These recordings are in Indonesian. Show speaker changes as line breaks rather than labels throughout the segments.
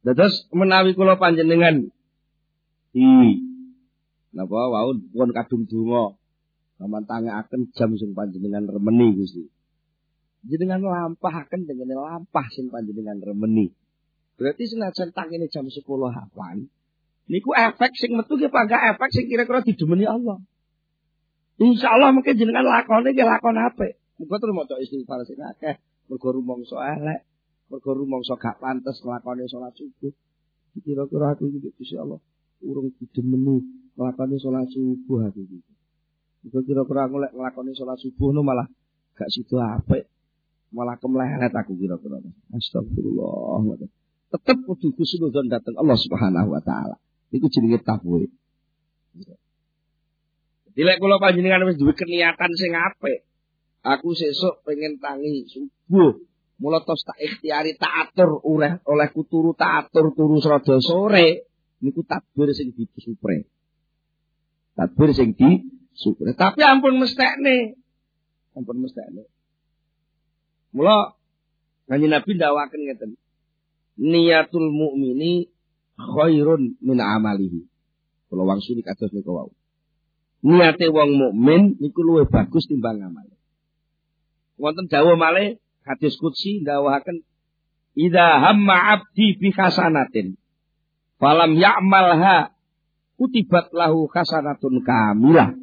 Dados menawi kula panjenengan napa wau pun kadung donga sampeyan tangekaken jam sing panjenengan remeni Gusti. Jenengan lampahaken dengan lampah sing panjenengan remeni. Berarti senajan tangene jam 10:00 niku efek sing metu ki pangga efek sing kira-kira didemeni Allah. Insyaallah mungkin jenengan lakone ki lakon apik. Muga terus maca istighfar sing akeh, mergo rumangsa elek, mergo rumangsa gak pantes nglakoni salat subuh. Kira-kira aku iki Gusti Allah urung didemeni nglakoni salat subuh aku iki. Muga kira-kira aku lek nglakoni salat subuh no malah gak sida apik. Malah kemlelet aku kira-kira. Astagfirullah. Tetep kudu husnudzon dhateng Allah Subhanahu wa taala. Iku jenenge taqwa. Jadi lek kula panjenengan wis duwe keniatan sing apik, aku sesuk pengen tangi subuh, mula tos tak ikhtiari tak atur olehku turu tak atur turu rada sore, niku takbir sing disupre. Takbir sing disupre. Tapi ampun mestekne. Ampun mestekne. Mula Kanjeng Nabi ndawaken ngeten. Niyatul mukmini khairun min amalihi. Kula wangsuli kados niku wau. Niate wong mukmin niku luwih bagus timbang amale. Wonten dawuh malih hadis qudsi ndawahaken idza hamma 'abdi bi hasanatin falam ya'malha kutibat lahu hasanatun kamilah.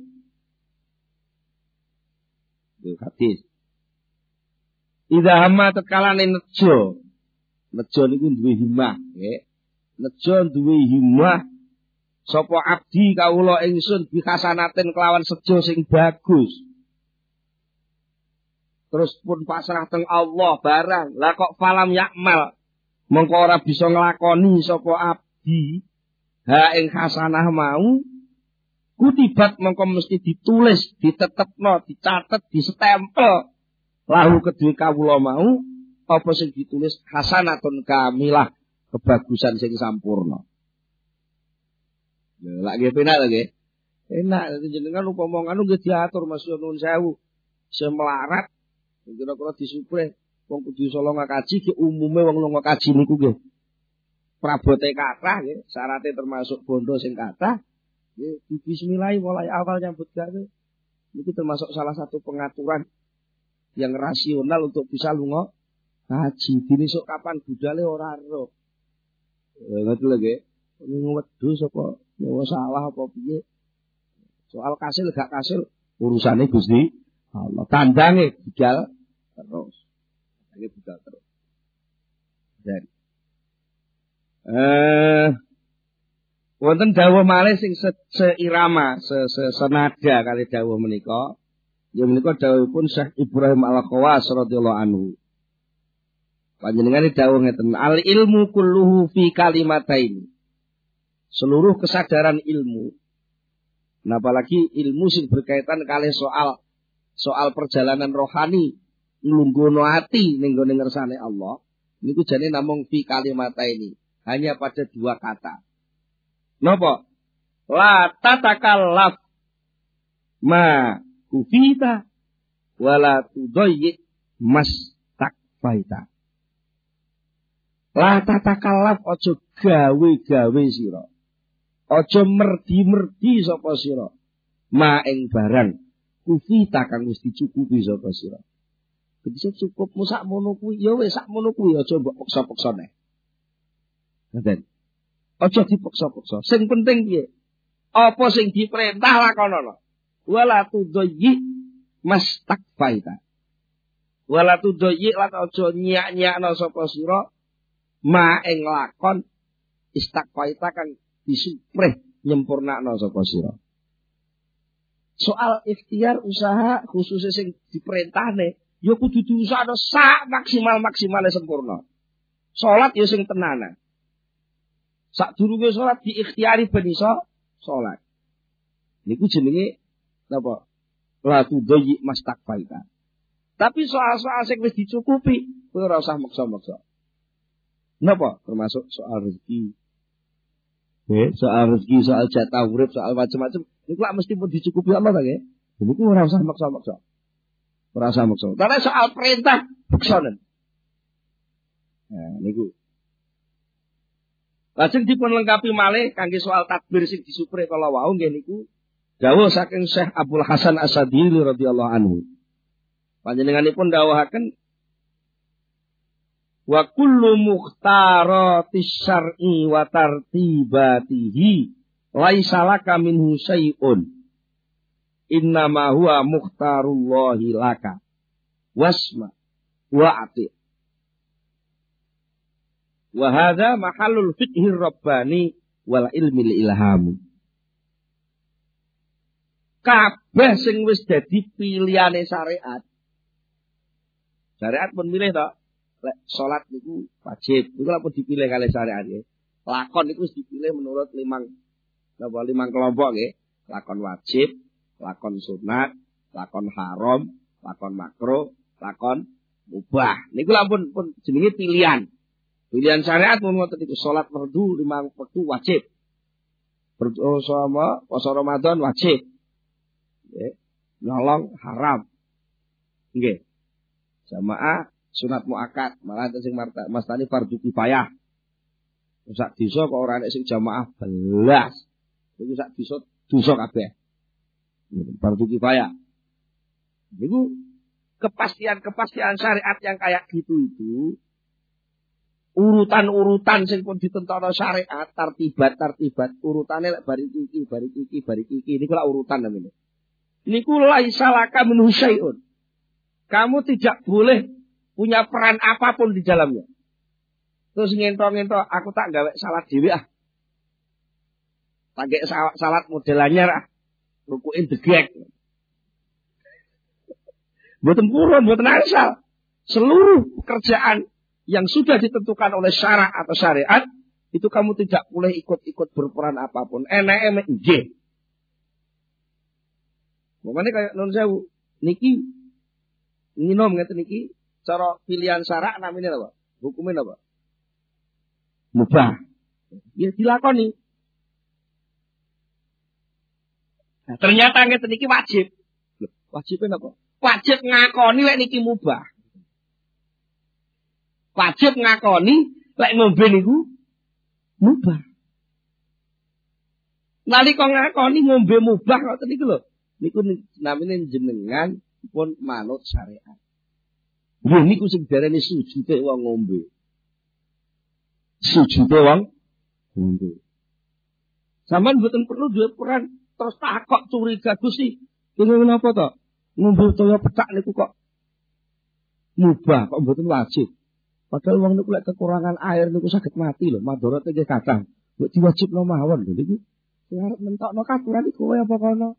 Itu hadis. Idza hamma tekalane nejo niku duwe himmah, nggih. Nejo duwe himmah sapa abdi kawula ingsun bi hasanatin kelawan sejo sing bagus. Terus pun pasrah teng Allah barang. Lah kok falam yakmal mengko ora bisa nglakoni sapa abdi ha ing hasanah mau kutibat mengko mesti ditulis, ditetepno, dicatet, disestempel lahu kedue kawula mau apa sing ditulis hasanatun kamilah, kebagusan sing sampurna. Lha nggih penak lho nggih. Enak jenengan upama ngono nggih diatur Mas nuwun sewu. Iso melarat kira-kira disupre wong kudu iso lunga kaji ki umume wong lunga kaji niku nggih. Prabote kathah nggih, syaraté termasuk bondo sing kathah. Nggih bismillah mulai awal nyambut gawe. Niku termasuk salah satu pengaturan yang rasional untuk bisa lunga kaji. Dinisuk kapan budale ora ero. Ngoten lho nggih. Wedhus apa nyawa salah apa piye. Soal kasil gak kasil urusane Gusti Allah. Tandange budal terus. Tandange budal terus. Dan wonten dawuh malih sing seirama, senada kali dawuh menika. Ya menika dawuhipun Syekh Ibrahim Al-Khawas radhiyallahu anhu. Panjenengane dawuh ngeten, al ilmu kulluhu fi kalimatain. Seluruh kesadaran ilmu. Nah, apalagi ilmu sing berkaitan kali soal perjalanan rohani nglungguhno ati ning gone ngersane Allah. Niku jane namung fi kalimatain. Hanya pada dua kata. Napa? La tatakallaf ma kufita wala tudayyi mas takfaita. La tatakallaf aja gawe-gawe sira. Aja merdi-merdi sapa sira. Ma ing barang kufita kang wis dicukupi sapa sira. Bisa cukupmu sakmono kuwi ya wis sakmono kuwi aja mbok paksa-paksa neh. Ngoten. Aja dipaksa-paksa. Sing penting piye? Apa sing diperintah lakonono. Wala tudayyi mastakfaita. Wala tudayyi lan aja nyak-nyakno sapa sira ma ing lakon istakfaita kang disupreh nyempurnakno sapa sira. Soal ikhtiar usaha khususnya sing diperintahne ya kudu diusahakno sak maksimal-maksimale sempurna. Salat ya sing tenanan. Sadurunge salat diikhtiari ben iso salat. Niku jenenge napa? La tudayyi mastakfaita. Tapi soal-soal sing wis dicukupi kowe ora usah maksa-maksa. Napa? Termasuk soal rezeki. Soal rezeki, soal jatah urip, soal macam-macam. Niku lak mesti pun dicukupi Allah ta nggih. Niku ora usah maksa-maksa. Ora usah maksa. Tapi soal perintah beksonen. Nah, niku. Lajeng dipun lengkapi malih kangge soal takbir sing disupre kala wau nggih niku dawuh saking Syekh Abdul Hasan As-Sadili radhiyallahu anhu. Panjenenganipun dawuhaken wa kullu mukhtaratish syar'i wa tartibatihi laisa laka minhu syai'un innama huwa mukhtarullahi laka wasma wa'ati. Wa hadza mahallul fiqhir rabbani wal ilmil ilham. Kabeh sing wis dadi pilihane syariat. Syariat pun milih to. Lek salat niku wajib. Niku lha pun dipilih kali syariat nggih. Lakon niku dipilih menurut limang kelompok nggih. Lakon wajib, lakon sunat, lakon haram, lakon makruh, lakon mubah. Niku lha pun jenenge pilihan. Pilihan syariat mun ngoten niku salat fardu 5 waktu wajib. Bersama puasa Ramadan wajib. Nggih. Nyolong haram. Nggih. Jamaah sunat muakkad, malah sing mastani fardu kifayah. Sak desa kok ora nek sing jamaah belas. Iku sak desa dosa kabeh. Fardu kifayah. Niku kepastian syariat yang kayak gitu itu urutan-urutan sing pun ditentokno syariat, tartibat urutane lek bari iki niku lak urutan namanya. Niku laisa laka min syai'un. Kamu tidak boleh punya peran apapun di dalamnya. Terus ngentok-ngentok aku tak gawe salat dhewe ah. Tak gawe salat model anyar ah. Rukuin degek. Mboten purun, mboten asal. Seluruh pekerjaan yang sudah ditentukan oleh syarak atau syariat, itu kamu tidak boleh ikut-ikut berperan apapun. Enak-enak nggih. Makanya kayak non sewu, niki nginom ngeten niki cara pilihan syarak namanya apa? Hukumnya apa? Mubah. Ya dilakoni. Nah, ternyata ngeten niki wajib. Wajibnya apa? Wajib ngakoni lek niki mubah. Wajib ngakoni lek ngombe niku mubah. Nalika ngakoni ngombe mubah ngoten niku lho. Niku namine jenengan pun manut syariat. Nggih niku sing diarani sujude wong ngombe. Sujude wong ngombe. Sampeyan mboten perlu duwe peran terus takok curiga Gusti. Kene napa to? Ngombe toya pecak niku kok mubah kok mboten wajib. Padahal wong niku lek kekurangan air niku saged mati lho, madharate nggih kathah. Mbok diwajibno mawon lho niku. Sing arep mentokno katuran iku kowe apa kono?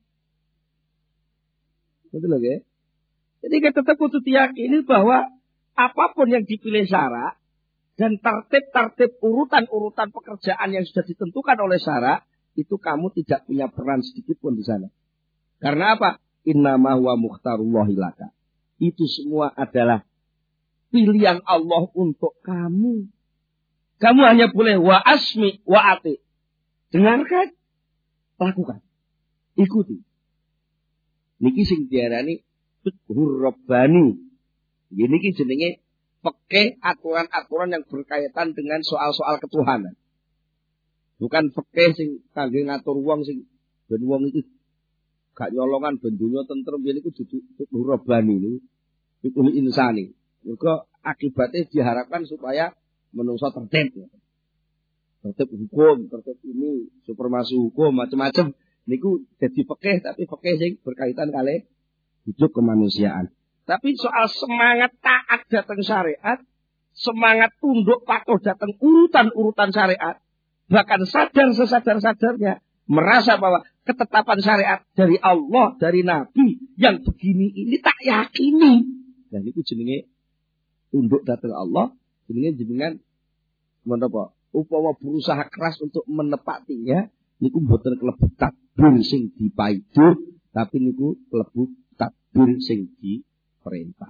Betul lho nggih. Jadi kita tetap kudu diyakini bahwa apapun yang dipilih syarak dan tertib urutan-urutan pekerjaan yang sudah ditentukan oleh syarak itu kamu tidak punya peran sedikit pun di sana. Karena apa? Innama huwa mukhtarullahi laka. Itu semua adalah pilihan Allah untuk kamu. Kamu hanya boleh wa asmi wa ati. Dengarkan, lakukan, ikuti. Niki sing diarani fiqhur rabbani. Niki jenenge fikih aturan-aturan yang berkaitan dengan soal-soal ketuhanan. Bukan fikih sing kangge ngatur wong sing ben wong iki gak nyolongan ben dunya tentrem niku dudu fiqhur rabbani niku. Fiqhul insani. Mergo akibatnya diharapkan supaya menungso tertib. Tertib hukum, tertib ini, supremasi hukum, macam-macam. Niku jadi fikih tapi fikih sing berkaitan kali hidup kemanusiaan. Tapi soal semangat taat datang syariat, semangat tunduk patuh datang urutan-urutan syariat, bahkan sadar sesadar-sadarnya merasa bahwa ketetapan syariat dari Allah, dari Nabi yang begini ini tak yakini. Dan itu jenenge tunduk datang Allah, jenengan menapa? Upama berusaha keras untuk menepatinya, niku mboten klebu takbir sing dipaido, tapi niku klebu takbir sing diperintah.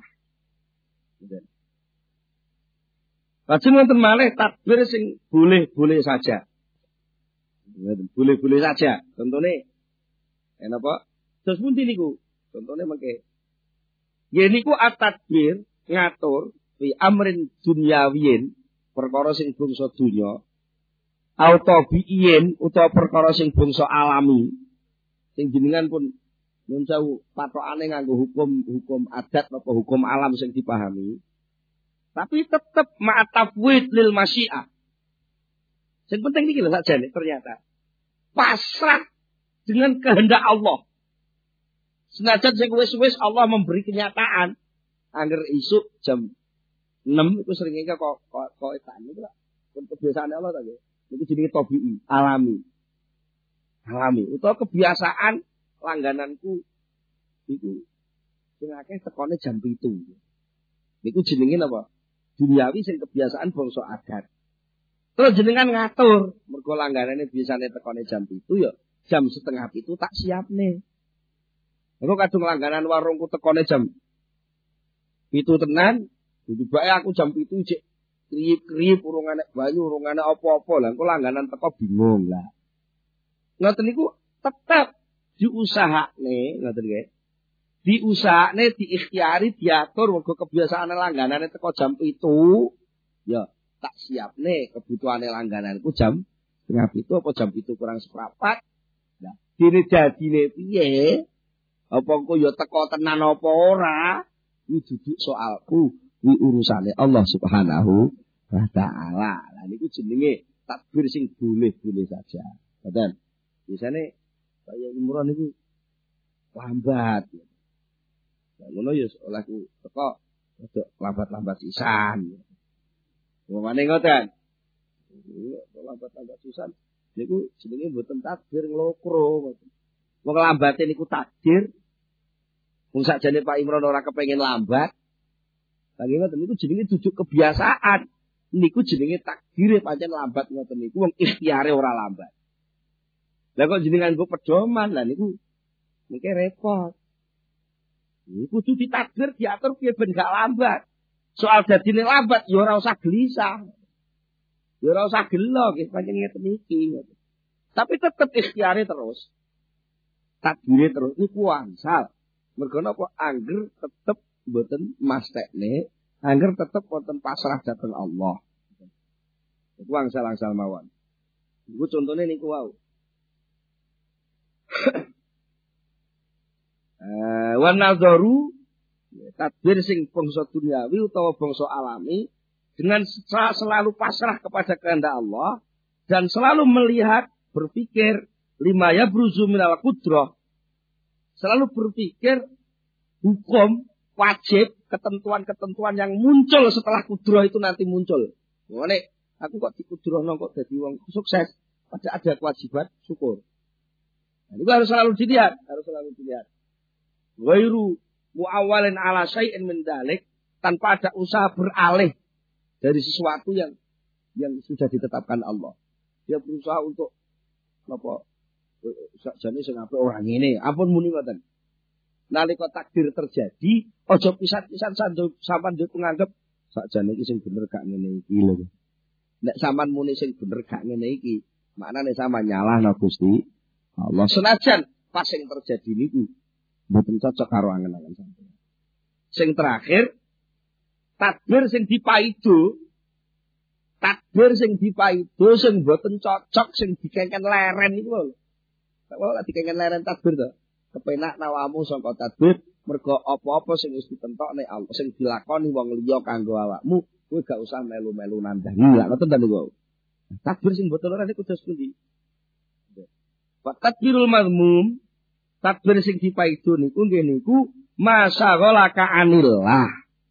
Lajeng wonten malih takbir sing boleh-boleh saja. Boleh-boleh saja. Contone napa? Terus pundi niku? Contone mengke. Yen niku at-takbir ngatur fi amrin dunyawiyin, perkara sing bangsa dunya, Autobiin utawa perkara sing bangsa alami. Sing jenengan pun nyun sewu patokane nganggo hukum adat apa hukum alam sing dipahami. Tapi tetap ma'atafwid lil masyiah. Yang penting ini lho sakjane ternyata. Pasrah dengan kehendak Allah. Senajan sing wis-wis Allah memberi kenyataan. Angger isuk jam 6 itu seringnya kok etan itu lah. Kebiasaan Allah tadi. Itu jenenge tabii, alami. Alami. Utawa kebiasaan langgananku itu sing akeh tekone jam 7. Niku jenenge apa? Duniawi sing kebiasaan bangsa adat. Terus jenengan ngatur, mergo langganane biasane tekone jam 7 ya jam setengah 7 tak siapne. Aku kadung langganan warungku tekone jam 7 tenan, tiba-tiba aku jam 7 cek kriip-kriip urung enek banyu, urung enek apa-apa. Lah engko langganan teko bingung lah. Ngoten niku tetep diusahakne, ngoten nggih. Diusahakne, diikhtiari, diatur mergo kebiasaan langganane teko jam 7 ya tak siapne kebutuhane langgananku jam setengah 7 apa jam 7 kurang seprapat. Nah, dene dadine piye? Apa engko ya teko tenan apa ora? Iki duduk soalku, iki urusane Allah Subhanahu wa taala. Lah niku jenenge takbir sing boleh-boleh saja. Ngoten. Biasane kaya umroh niku lambat. Lah ngono ya olehku teko rada lambat-lambat sisan. Wongane ngoten. Lambat-lambat sisan niku jenenge mboten takbir nglokro ngoten. Wong lambate niku takdir. Wong sakjane Pak Imron ora kepengin lambat. Lah ngoten niku jenenge dujuk kebiasaan. Niku jenenge takdire pancen lambat ngoten niku wong ikhtiare ora lambat. Lah kok jenengan nggo pedoman lah niku mengke repot. Niku kudu ditakdir diatur piye ben gak lambat. Soal dadine lambat ya ora usah gelisah. Ya ora usah gelo nggih pancen ngeten iki. Tapi tetep ikhtiare terus. Takdire terus niku angsal. Mergo napa angger tetep mboten mastekne, angger tetep wonten pasrah dhateng Allah. Iku angsal-angsal mawon. Iku contone niku wau. Wa nadharu takbir sing bangsa duniawi utawa bangsa alami dengan selalu pasrah kepada kehendak Allah dan selalu melihat berpikir lima yabruzu minal qudrah. Selalu berpikir hukum, wajib, ketentuan-ketentuan yang muncul setelah kudrah itu nanti muncul. Ngene, aku kok dikudrahno kok dadi wong sukses, padahal ada kewajiban syukur. Nah, itu harus selalu dilihat, Ghairu muawwalin ala syai'in min dzalik, tanpa ada usaha beralih dari sesuatu yang sudah ditetapkan Allah. Dia berusaha untuk napa sakjane sing apik ora ngene, ampun muni ngoten. Nalika takdir terjadi, aja pisan-pisan sampean yo nganggep sakjane iki sing bener gak ngene iki lho. Nek sampean muni sing bener gak ngene iki, maknane sampean nyalahno Gusti Allah. Senajan pas sing terjadi niku mboten cocok karo angen-angen sampeyan. Sing terakhir, takdir sing dipaido, sing mboten cocok, sing dikengken leren niku lho. Kalau dikengken leren takdir to, kepenak nawamu sangka takdir, mergo apa-apa sing wis ditentokne Allah, sing dilakoni wong liya kanggo awakmu, kowe gak usah melu-melu nandhangi. Lah ngoten ta niku. Takdir sing mboten leren niku dos pundi? Takdirul mazmum, takdir sing dipaido niku nggih niku masaghalaka anillah.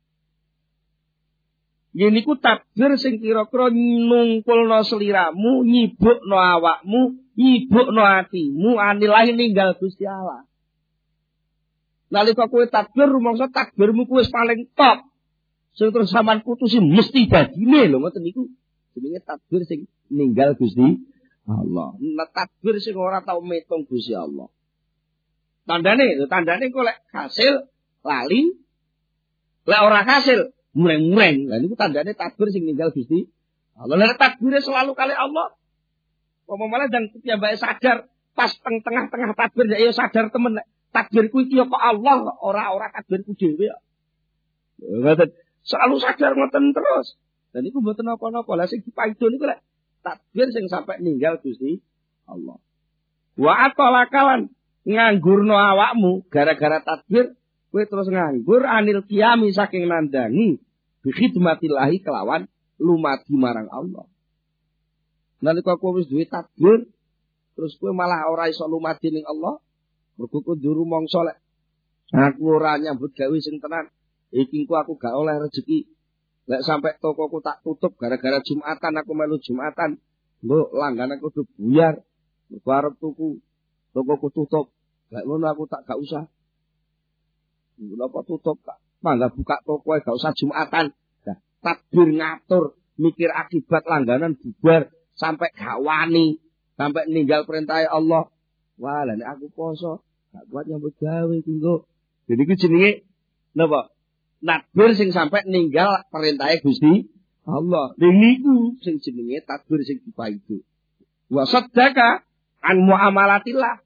Yen niku takdir sing kira-kira nungkulno sliramu, nyibukno awakmu, nyibukno atimu, anilahi ninggal Gusti Allah. Nalika kowe takdir rumangsa takdirmu kuwi wis paling top. Sing terus sampean putusi mesti dadine lho ngoten niku. Jenenge takdir sing ninggal Gusti Allah. Nah, takdir sing ora tau metung Gusti Allah. Tandane kok lek hasil lali, lek ora hasil mureng-mureng. Lah niku tandane takbir sing ninggal Gusti Allah. Lah takbire selalu kali Allah. Pemamalah dan piyambake sadar pas tengah-tengah takbir ya sadar temen takbirku iki kok Allah ora takbirku dhewe kok. Ngoten. Selalu sadar ngoten terus. Dan niku mboten napa-napa. Lah sing dipaido niku lek takbir sing sampai ninggal Gusti Allah. Wa atolakalan nganggurno awakmu gara-gara takbir kowe terus nganggur anil qiyami saking nandangi bi khidmatillahi kelawan lumadi marang Allah. Nalika kowe wis duwe takbir terus kowe malah ora iso lumadi ning Allah, mergo kudu rumangsa lek aku ora nyambut gawe sing tenan, iki aku gak oleh rezeki. Lek sampai tokoku tak tutup gara-gara Jumatan aku melu Jumatan, mbok langganan kudu buyar. Mergo arep tuku tokoku tutup. Lek ngono aku gak usah. Napa tutup Kak? Mangga buka toko ae gak usah Jumatan. Nah, takbir ngatur, mikir akibat langganan bubar sampai gak wani, sampai ninggal perintah Allah. Wah, lah nek aku poso, gak kuat nyambut gawe iki kok. Jadi ku jenenge napa? Takbir sing sampai ninggal perintah Gusti Allah. Niku sing jenenge takbir sing dipaido. Wa saddaka an muamalatillah.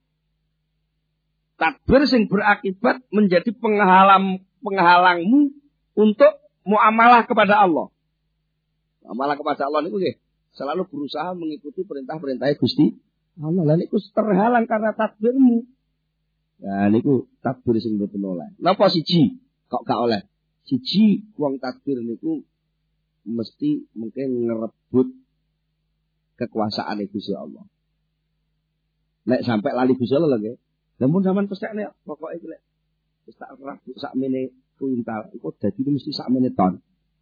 Takbir sing berakibat menjadi penghalangmu untuk muamalah kepada Allah. Muamalah kepada Allah niku nggih selalu berusaha mengikuti perintah-perintah Gusti Allah. Lah niku terhalang karena takbirmu. Nah niku takbir sing mboten oleh. Napa siji kok gak oleh? Siji wong takbir niku mesti mungkin ngerebut kekuasaan Gusti Allah. Nek sampai lali Gusti Allah nggih. Namun zaman pestekne pokoke iki lek wis tak rabu sakmene kuintal iku dadi mesti sakmene ton.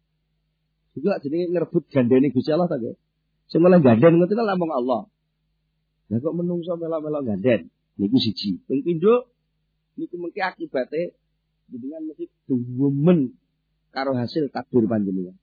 Juga jenenge ngerebut gandene Gusti Allah ta nggih. Sing oleh ganden ngoten namung Allah. Lah kok menungso melo-melo ganden. Niku siji. Ping pindho niku mengki akibate jenengan mesti duwemen karo hasil takbir panjenengan.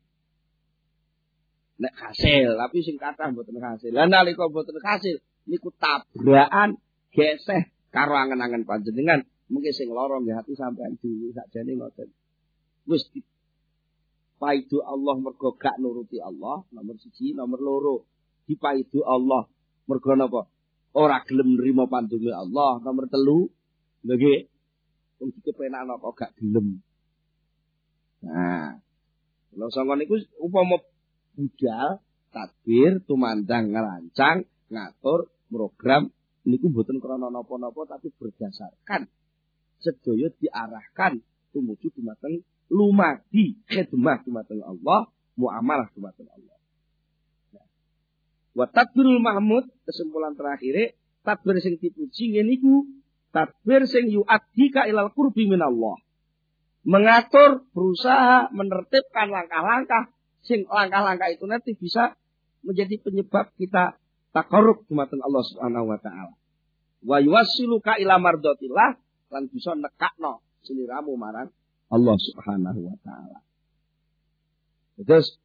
Nek hasil, tapi sing kathah mboten hasil. Lah nalika mboten hasil niku tabrakan geseh karo angen-angen panjenengan, mungkin sing lara nggih ati sampean dhewe sakjane ngoten. Wis dipaidu Allah mergo gak nuruti Allah, nomor 1, nomor 2 dipaidu Allah mergo napa? Ora gelem nrimo pandunge Allah, nomor 3 nggih wong dikepenak napa gak gelem. Nah, lha sanga niku upama budal takbir tumandang ngerancang ngatur program niku mboten krana napa-napa tapi berdasarkan sedaya diarahkan tumuju dumateng lumadi khidmah dumateng Allah, muamalah dumateng Allah. Nah, wa takbirul mahmud kesimpulan terakhir, takbir sing dipuji niku takbir sing yu'addika ilal qurbi minallah. Mengatur, berusaha menertibkan langkah-langkah sing langkah-langkah itu nanti bisa menjadi penyebab kita taqarrub dumateng Allah Subhanahu wa taala. Wa yuwassiluka ila mardatillah lan bisa nekakno sliramu marang Allah Subhanahu wa taala. Terus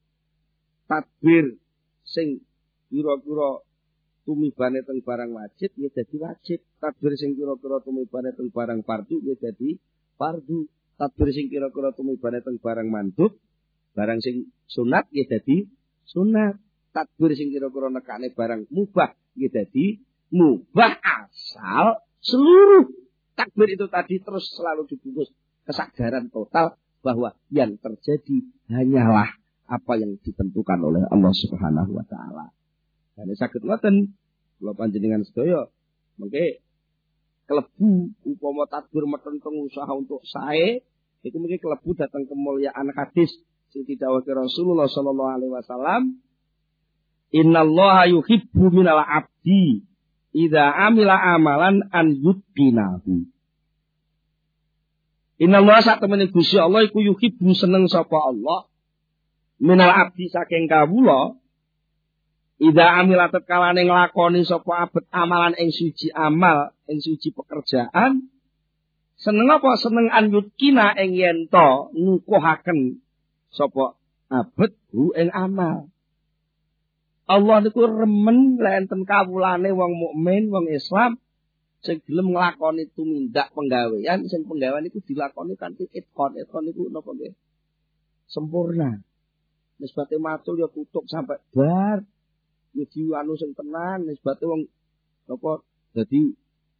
takbir sing kira-kira tumibane teng barang wajib ya dadi wajib. Takbir sing kira-kira tumibane teng barang fardu ya dadi fardu. Takbir sing kira-kira tumibane teng barang mandub, barang sing sunat ya dadi sunat. Takbir sing kira-kira nekane barang mubah ya dadi mubah asal seluruh takbir itu tadi terus selalu dibungkus kesadaran total bahwa yang terjadi hanyalah apa yang ditentukan oleh Allah Subhanahu wa taala. Dan saged ngoten kula panjenengan sedaya mengke klebu upama takbir metenteng usaha untuk sae iku mengke klebu datang kemuliaan hadis sing didhawuhke Rasulullah sallallahu alaihi wasallam, innallaha yuhibbu minal abdi idza amila amalan an yutqinahu. Innallaha satemene Gusti Allah iku yuhibbu seneng sapa Allah minal abdi saking kawula idza amila tetkalane nglakoni sapa abet amalan ing suci amal ing suci pekerjaan seneng apa seneng an yutqina ing yen to nukuhaken sapa abet hu ing amal. Allah niku remen lek enten kawulane wong mukmin, wong Islam sing gelem nglakoni tumindak penggawean, sing penggawean niku dilakoni kanthi itqon. Itqon niku napa nggih? Sempurna. Nisbate matul ya tutuk sampai bar. Ya dianu sing tenan, nisbate wong napa dadi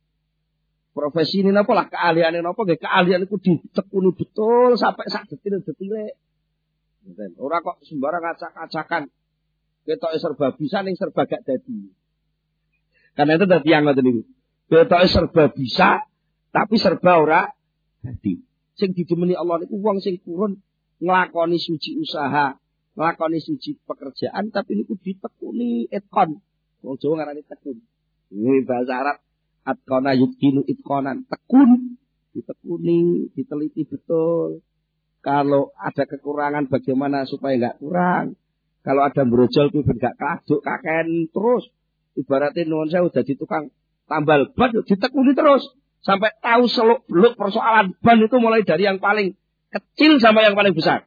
profesi ini napa lah keahliane napa nggih keahlian niku ditekuni betul sampai sak detil-detile. Ora kok sembarang acak-acakan. Ketoke serba bisa ning serba gak dadi. Karena itu dadi yang ngoten niku. Ketoke serba bisa tapi serba ora dadi. Sing didemeni Allah niku wong sing purun nglakoni suci usaha, nglakoni suci pekerjaan tapi niku ditekuni itqon. Wong Jawa ngarani tekun. Ini bahasa Arab atqana yutqinu itqonan. Tekun, ditekuni, diteliti betul. Kalau ada kekurangan bagaimana supaya enggak kurang. Kalau ada brojol kuwi ben gak kaduk kaken terus. Ibaratnya nuwun sewu dadi tukang tambal ban ditekuni terus sampai tahu seluk-beluk persoalan ban itu mulai dari yang paling kecil sampai yang paling besar.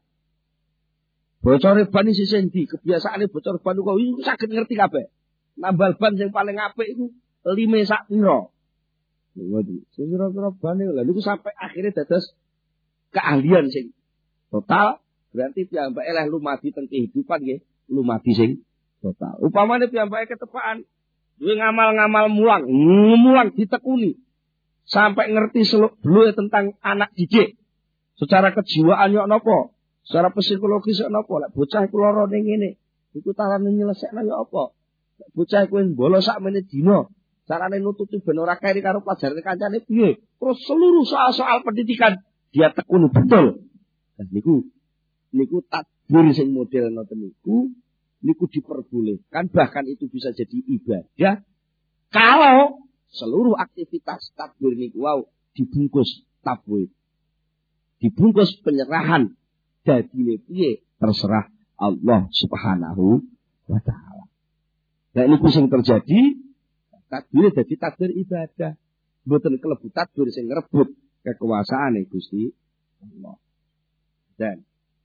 Bocor ban iki sendi, kebiasaane bocor ban iku saged ngerti kabeh. Nambal ban yang paling apik iku lime sak pira. Ngoten. Sing pira-pira ban lha niku sampai akhirnya dados keahlian sing total berarti piyambake eleh lumadi teng kehidupan nggih, lumadi sing total. Upamane piyambake ketepaan duwe ngamal-ngamal mulang ditekuni sampai ngerti seluk-beluk tentang anak didik. Secara kejiwaan yo napa? Secara psikologis yo napa? Lek bocah iku lara ning ngene, iku tarane nyelesekno yo apa? Lek bocah iku bolos sak menit dina, carane nututi ben ora keri karo pelajarane kancane piye? Terus seluruh soal-soal pendidikan dia tekuni betul. Dan niku tadbir sing model ngoten niku diperbolehkan, bahkan itu bisa jadi ibadah kalau seluruh aktivitas tadbir niku wau dibungkus tabwid. Dibungkus penyerahan dadine piye terserah Allah Subhanahu wa taala. Nah niku sing terjadi tadbir dadi tadbir ibadah. Mboten kelebu tadbir sing ngrebut kekuasaane Gusti Allah. Dan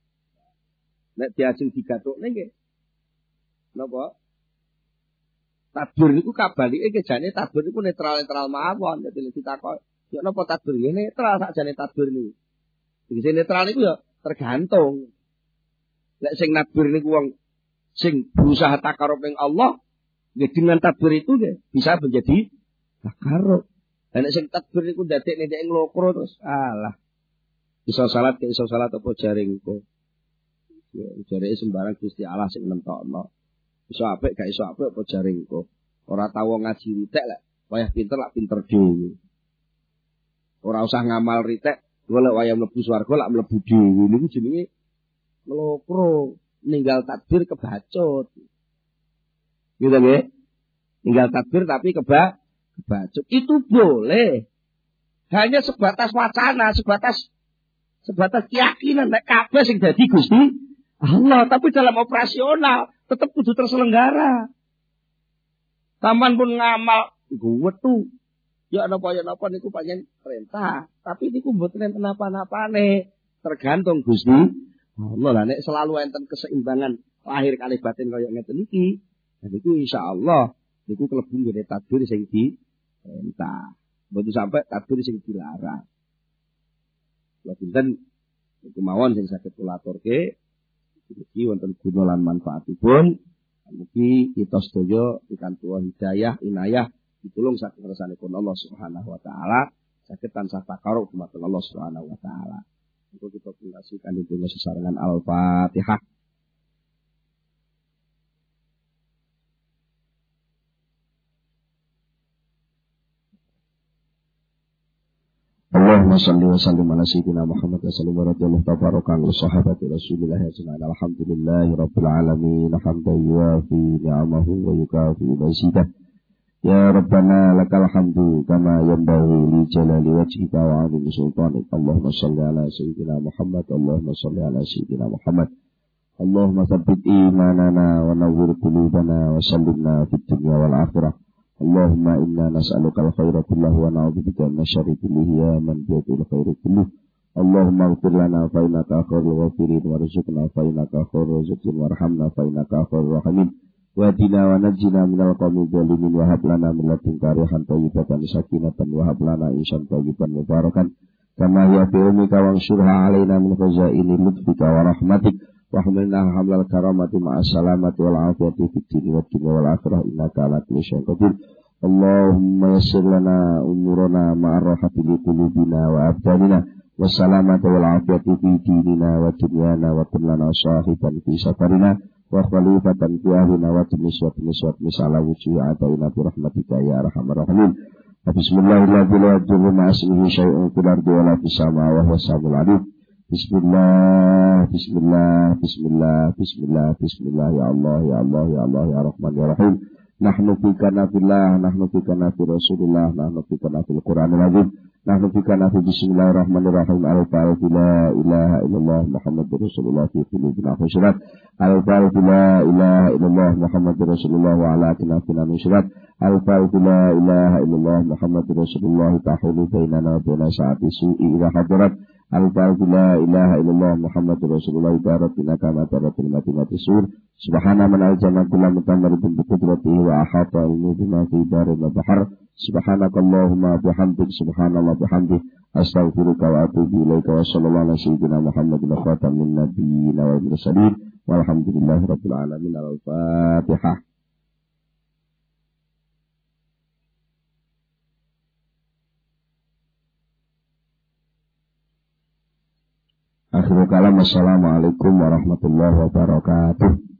nek diajeng digathukne nggih napa? Tadbir niku kabalike kejane tadbir niku netral-netral mawon. Dadi ditakon, "Ya napa tadbir nggih netral sakjane tadbir niku?" Sing netral niku ya tergantung. Lek sing tadbir niku wong sing berusaha takarub ning Allah, nggih dengan tadbir itu nggih bisa menjadi takarub. Nek sing tadbir niku ndadekne dhek nglokro terus alah. Iso salat apa jaring kok. Ya jare sembarang Gusti Allah sing nentokno. Iso apik gak iso apik apa jaring kok. Ora tau ngaji ritek lek wayah pinter lak pinter dhewe. Ora usah ngamal ritek, golek wayah mlebu swarga lak mlebu dhewe. Niku jenenge nglokro, ninggal tadbir kebacut. Gitu nggih. Ninggal tadbir tapi kebacut. Itu boleh. Hanya sebatas wacana, sebatas keyakinan nek kabeh sing dadi Gusti Allah, tapi dalam operasional tetap kudu terselenggara. Taman pun ngamal iku wetu. Ya napa niku pancen perintah, tapi niku mboten enten napa-napane. Tergantung Gusti Allah. Lah nek selalu enten keseimbangan lahir kali batin kaya ngeten iki, niku insyaallah niku klebu ngene tadbir sing diperintah. Mboten sampai tadbir sing dilarang. Lha pinten niku mawon sing saged kula aturke. Iki wonten guna lan manfaatipun. Mugi kita sedaya pikantuk hidayah, inayah, ditulung saking ngersanipun Allah Subhanahu wa taala, saged tansah takarub dumateng Allah Subhanahu wa taala. Untuk kita pungkasikan dipun sesarengan Al-Fatihah. Allahumma salli wa sallim ala sayyidina Muhammad wa sallim wa radiyallahu tabaraka wa sahabati Rasulillah ajma'in. Alhamdulillahi rabbil alamin. Hamdan yuwafi ni'amahu wa yukafi mazidah. Ya Rabbana lakal hamdu kama yanbaghi li jalali wajhika wa 'azimi sultanik. Allahumma salli ala sayyidina Muhammad. Allahumma salli ala sayyidina Muhammad. Allahumma tsabbit imanana wa nawwir qulubana wa sallimna fid dunya wal akhirah. Allahumma inna nas'aluka al-khaira kullahu wa na'udzubika min syarri kullihi ya man biyadil khairu kulluh. Allahumma ighfir lana fa innaka khairul ghafirin warzuqna fa innaka khairur raziqin warhamna fa innaka khairur rahimin. Wa dina wa najjina minal qawmi dzalimin wa hab lana min ladunka rihan thayyibatan sakinatan wa hab lana insan thayyiban mubarakan kama hiya fi umika wa anshurha alaina min khazaini lutfika wa rahmatik. Wahmilna hamlal karamati ma'as salamati wal afiyati fid dini wad dunya wal akhirah innaka ala kulli syai'in qadir. Allahumma yassir lana umurana ma'ar rahati li qulubina wa abdanina was salamati wal afiyati fi dinina wa dunyana wa kun lana sahiban fi safarina
wa khalifatan fi ahlina wa tumis ala wujuhi ataina bi rahmatika ya arhamar rahimin. Bismillahirrahmanirrahim. Ma asmihi syai'un fil ardi wa la fis sama wa huwas samiul alim. Bismillah ya Allah ya Rahman ya Rahim. Nahnu fika nafillah, nahnu fika nafi Rasulillah, nahnu fika nafil Qur'anil Azim, nahnu fika nafi bismillahirrahmanirrahim. Al-Fatiha la ilaha illallah Muhammadur Rasulullah fi qulubina khusrat. Al-Fatiha la ilaha illallah Muhammadur Rasulullah wa ala kinafina nusrat. Al-Fatiha la ilaha illallah Muhammadur Rasulullah tahulu bainana wa baina sa'ati su'i ila hadarat. Al-Fatiha la ilaha illallah Muhammadur Rasulullah baratina kama baratil mati sur. Subhana man al-jannah kulla mutamarridin bi qudratihi wa ahata ilmu bima fi darin wa bahar. Subhanakallahumma bihamdik, subhanallah bihamdik, astaghfiruka wa atubu ilaika. Wa sallallahu ala sayyidina Muhammadin wa khatamin nabiyyin wa mursalin. Walhamdulillahi rabbil alamin. Al-Fatihah. Akhirul kalam, assalamualaikum warahmatullahi wabarakatuh.